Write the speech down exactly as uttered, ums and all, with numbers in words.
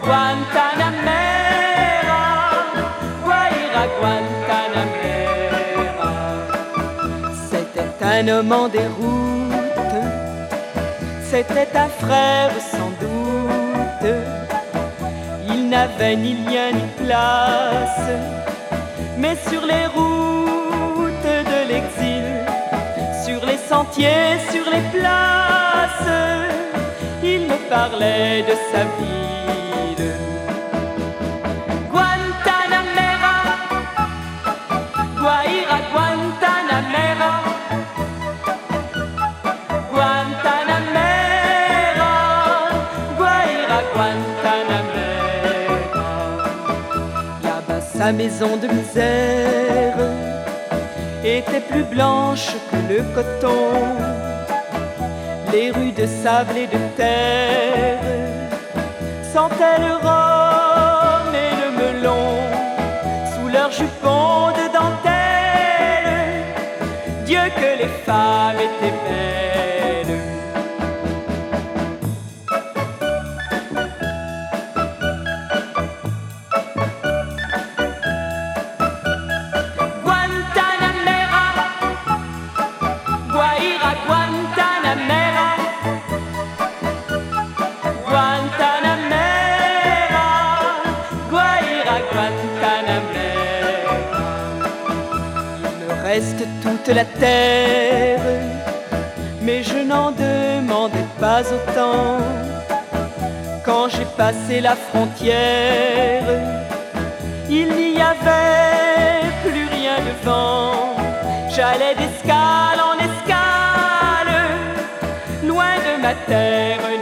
Guantanamera, Guaira, Guantanamera. C'était un homme en déroute, c'était un frère sans doute. Il n'avait ni lien ni place, mais sur les routes de l'exil, sur les sentiers, sur les places, il me parlait de sa ville. Guantanamera, Guaira, Guantanamera, Guantanamera, Guaira, Guantanamera. Là-bas, sa maison de misère était plus blanche que le coton. Les rues de sable et de terre sentaient le rhum et le melon sous leurs jupons de dentelle. Dieu que les femmes étaient belles. Guantanamera, Guaira, Guantanamera, Guantanamera, Guaira, Guantanamera. Il me reste toute la terre, mais je n'en demandais pas autant. Quand j'ai passé la frontière, il n'y avait plus rien devant. J'allais d'escale en escale, loin de ma terre